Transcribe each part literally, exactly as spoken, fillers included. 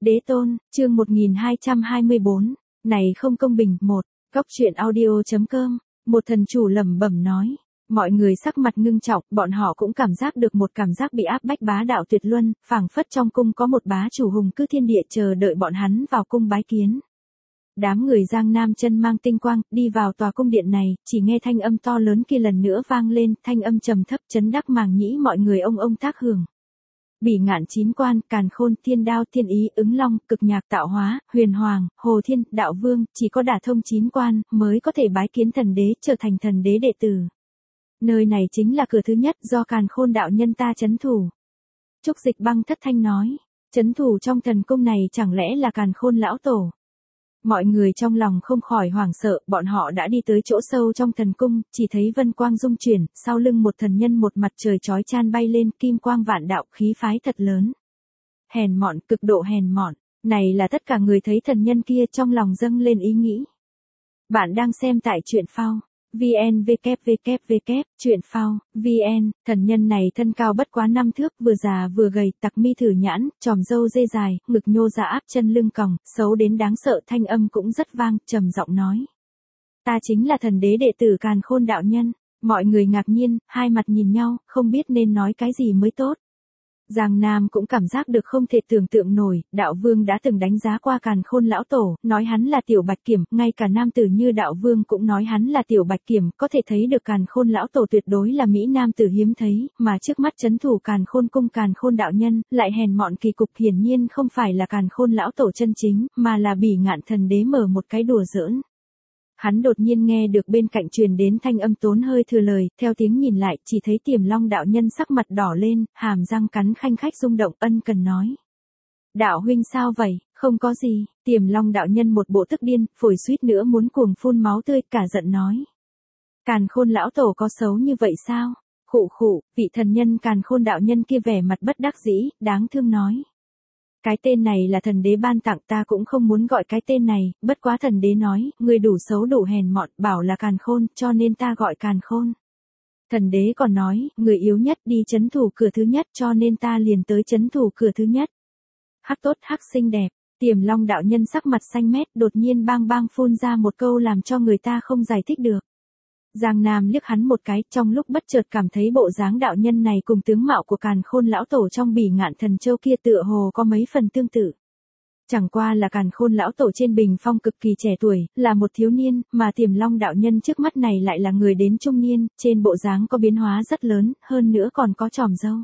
Đế tôn, chương một nghìn hai trăm hai mươi bốn, này không công bình, một, góc truyện audio.com, một thần chủ lẩm bẩm nói. Mọi người sắc mặt ngưng trọng, bọn họ cũng cảm giác được một cảm giác bị áp bách bá đạo tuyệt luân, phảng phất trong cung có một bá chủ hùng cứ thiên địa chờ đợi bọn hắn vào cung bái kiến. Đám người Giang Nam chân mang tinh quang, đi vào tòa cung điện này, chỉ nghe thanh âm to lớn kia lần nữa vang lên, thanh âm trầm thấp chấn đắc màng nhĩ mọi người ông ông tác hưởng. Bỉ ngạn chín quan, càn khôn, thiên đao, thiên ý, ứng long, cực nhạc tạo hóa, huyền hoàng, hồ thiên, đạo vương, chỉ có đả thông chín quan, mới có thể bái kiến thần đế, trở thành thần đế đệ tử. Nơi này chính là cửa thứ nhất do càn khôn đạo nhân ta chấn thủ. Trúc Dịch Băng thất thanh nói, chấn thủ trong thần cung này chẳng lẽ là càn khôn lão tổ. Mọi người trong lòng không khỏi hoảng sợ, bọn họ đã đi tới chỗ sâu trong thần cung, chỉ thấy vân quang dung chuyển, sau lưng một thần nhân một mặt trời chói chan bay lên, kim quang vạn đạo, khí phái thật lớn. Hèn mọn, cực độ hèn mọn, này là tất cả người thấy thần nhân kia trong lòng dâng lên ý nghĩ. Bạn đang xem tại truyện phao. vn www truyện phao vn, thần nhân này thân cao bất quá năm thước, vừa già vừa gầy, tặc mi thử nhãn, tròm râu dê dài, ngực nhô ra áp chân lưng còng, xấu đến đáng sợ, thanh âm cũng rất vang, trầm giọng nói. Ta chính là thần đế đệ tử càn khôn đạo nhân. Mọi người ngạc nhiên, hai mặt nhìn nhau, không biết nên nói cái gì mới tốt. Giang Nam cũng cảm giác được không thể tưởng tượng nổi, đạo vương đã từng đánh giá qua càn khôn lão tổ, nói hắn là tiểu bạch kiểm, ngay cả nam tử như đạo vương cũng nói hắn là tiểu bạch kiểm, có thể thấy được càn khôn lão tổ tuyệt đối là mỹ nam tử hiếm thấy, mà trước mắt chấn thủ càn khôn cung càn khôn đạo nhân, lại hèn mọn kỳ cục, hiển nhiên không phải là càn khôn lão tổ chân chính, mà là bỉ ngạn thần đế mở một cái đùa giỡn. Hắn đột nhiên nghe được bên cạnh truyền đến thanh âm tốn hơi thừa lời, theo tiếng nhìn lại, chỉ thấy Tiềm Long đạo nhân sắc mặt đỏ lên, hàm răng cắn khanh khách rung động, ân cần nói. Đạo huynh sao vậy, không có gì, Tiềm Long đạo nhân một bộ tức điên, phổi suýt nữa muốn cuồng phun máu tươi, cả giận nói. Càn khôn lão tổ có xấu như vậy sao? Khụ khụ, vị thần nhân càn khôn đạo nhân kia vẻ mặt bất đắc dĩ, đáng thương nói. Cái tên này là thần đế ban tặng, ta cũng không muốn gọi cái tên này, bất quá thần đế nói, người đủ xấu đủ hèn mọn, bảo là càn khôn, cho nên ta gọi càn khôn. Thần đế còn nói, người yếu nhất đi chấn thủ cửa thứ nhất, cho nên ta liền tới chấn thủ cửa thứ nhất. Hắc tốt hắc xinh đẹp, Tiềm Long đạo nhân sắc mặt xanh mét, đột nhiên bang bang phun ra một câu làm cho người ta không giải thích được. Giang Nam liếc hắn một cái, trong lúc bất chợt cảm thấy bộ dáng đạo nhân này cùng tướng mạo của càn khôn lão tổ trong bỉ ngạn thần châu kia tựa hồ có mấy phần tương tự. Chẳng qua là càn khôn lão tổ trên bình phong cực kỳ trẻ tuổi, là một thiếu niên, mà Tiềm Long đạo nhân trước mắt này lại là người đến trung niên, trên bộ dáng có biến hóa rất lớn, hơn nữa còn có tròm râu.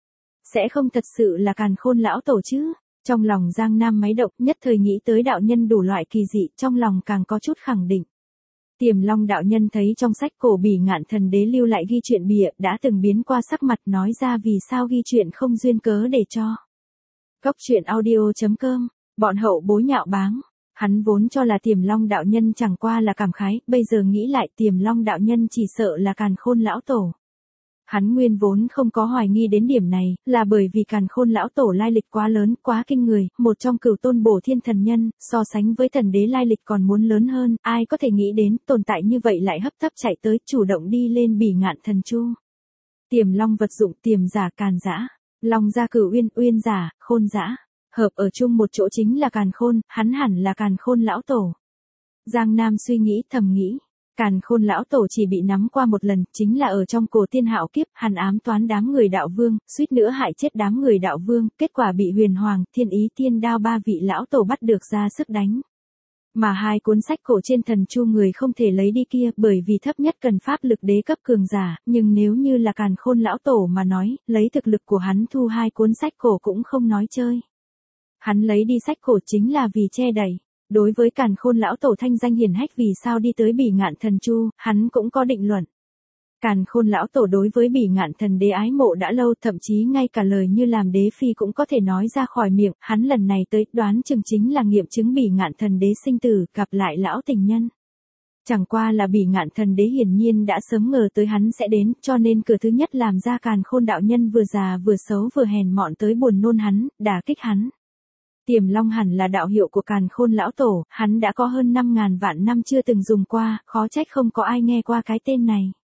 Sẽ không thật sự là càn khôn lão tổ chứ? Trong lòng Giang Nam máy động, nhất thời nghĩ tới đạo nhân đủ loại kỳ dị, trong lòng càng có chút khẳng định. Tiềm Long đạo nhân thấy trong sách cổ bỉ ngạn thần đế lưu lại ghi chuyện bịa, đã từng biến qua sắc mặt, nói ra vì sao ghi chuyện không duyên cớ để cho. Góc truyện audio.com, bọn hậu bối nhạo báng. Hắn vốn cho là Tiềm Long đạo nhân chẳng qua là cảm khái, bây giờ nghĩ lại Tiềm Long đạo nhân chỉ sợ là càn khôn lão tổ. Hắn nguyên vốn không có hoài nghi đến điểm này, là bởi vì càn khôn lão tổ lai lịch quá lớn, quá kinh người, một trong cửu tôn bổ thiên thần nhân, so sánh với thần đế lai lịch còn muốn lớn hơn, ai có thể nghĩ đến, tồn tại như vậy lại hấp tấp chạy tới, chủ động đi lên bỉ ngạn thần chu. Tiềm Long vật dụng, tiềm giả càn dã, Long gia cửu uyên, uyên giả, khôn dã, hợp ở chung một chỗ chính là càn khôn, hắn hẳn là càn khôn lão tổ. Giang Nam suy nghĩ thầm nghĩ. Càn khôn lão tổ chỉ bị nắm qua một lần, chính là ở trong cổ tiên hạo kiếp, hắn ám toán đám người đạo vương, suýt nữa hại chết đám người đạo vương, kết quả bị huyền hoàng, thiên ý, thiên đao ba vị lão tổ bắt được ra sức đánh. Mà hai cuốn sách cổ trên thần chu người không thể lấy đi kia, bởi vì thấp nhất cần pháp lực đế cấp cường giả, nhưng nếu như là càn khôn lão tổ mà nói, lấy thực lực của hắn thu hai cuốn sách cổ cũng không nói chơi. Hắn lấy đi sách cổ chính là vì che đậy. Đối với càn khôn lão tổ thanh danh hiển hách vì sao đi tới bỉ ngạn thần chu, hắn cũng có định luận. Càn khôn lão tổ đối với bỉ ngạn thần đế ái mộ đã lâu, thậm chí ngay cả lời như làm đế phi cũng có thể nói ra khỏi miệng, hắn lần này tới đoán chừng chính là nghiệm chứng bỉ ngạn thần đế sinh tử, gặp lại lão tình nhân. Chẳng qua là bỉ ngạn thần đế hiển nhiên đã sớm ngờ tới hắn sẽ đến, cho nên cửa thứ nhất làm ra càn khôn đạo nhân vừa già vừa xấu vừa hèn mọn tới buồn nôn hắn, đả kích hắn. Tiềm Long hẳn là đạo hiệu của càn khôn lão tổ, hắn đã có hơn năm ngàn vạn năm chưa từng dùng qua, khó trách không có ai nghe qua cái tên này.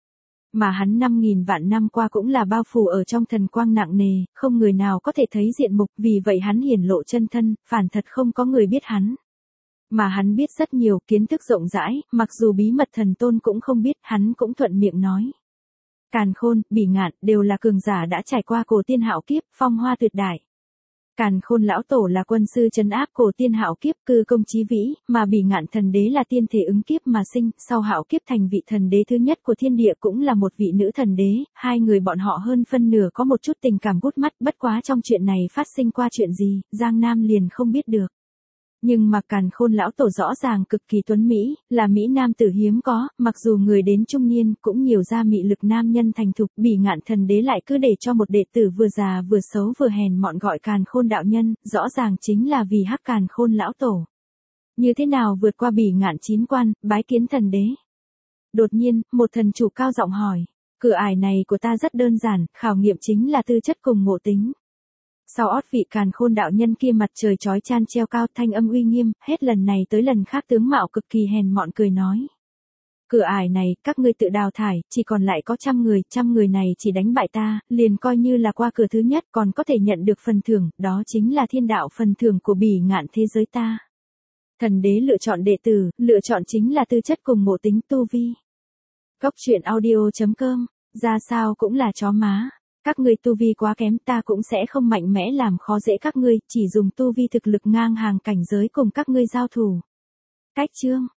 Mà hắn năm nghìn vạn năm qua cũng là bao phủ ở trong thần quang nặng nề, không người nào có thể thấy diện mục, vì vậy hắn hiển lộ chân thân, phản thật không có người biết hắn. Mà hắn biết rất nhiều, kiến thức rộng rãi, mặc dù bí mật thần tôn cũng không biết, hắn cũng thuận miệng nói. Càn Khôn, Bỉ Ngạn, đều là cường giả đã trải qua cổ tiên hạo kiếp, phong hoa tuyệt đại. Càn Khôn lão tổ là quân sư trấn áp cổ tiên hạo kiếp, cư công chí vĩ, mà Bỉ Ngạn thần đế là tiên thể ứng kiếp mà sinh, sau hạo kiếp thành vị thần đế thứ nhất của thiên địa, cũng là một vị nữ thần đế, hai người bọn họ hơn phân nửa có một chút tình cảm gút mắt, bất quá trong chuyện này phát sinh qua chuyện gì, Giang Nam liền không biết được. Nhưng mà Càn Khôn lão tổ rõ ràng cực kỳ tuấn Mỹ, là Mỹ nam tử hiếm có, mặc dù người đến trung niên, cũng nhiều ra mị lực nam nhân thành thục, Bỉ Ngạn thần đế lại cứ để cho một đệ tử vừa già vừa xấu vừa hèn mọn gọi Càn Khôn đạo nhân, rõ ràng chính là vì hắc Càn Khôn lão tổ. Như thế nào vượt qua Bỉ Ngạn chín quan, bái kiến thần đế? Đột nhiên, một thần chủ cao giọng hỏi, cửa ải này của ta rất đơn giản, khảo nghiệm chính là tư chất cùng ngộ tính. Sau ót vị Càn Khôn đạo nhân kia mặt trời chói chan treo cao, thanh âm uy nghiêm, hết lần này tới lần khác tướng mạo cực kỳ hèn mọn cười nói. Cửa ải này, các ngươi tự đào thải, chỉ còn lại có trăm người, trăm người này chỉ đánh bại ta, liền coi như là qua cửa thứ nhất, còn có thể nhận được phần thưởng, đó chính là thiên đạo phần thưởng của Bỉ Ngạn thế giới ta. Thần đế lựa chọn đệ tử, lựa chọn chính là tư chất cùng ngộ tính tu vi. Cốc truyện audio chấm com, ra sao cũng là chó má. Các ngươi tu vi quá kém, ta cũng sẽ không mạnh mẽ làm khó dễ các ngươi, chỉ dùng tu vi thực lực ngang hàng cảnh giới cùng các ngươi giao thủ. Cách chương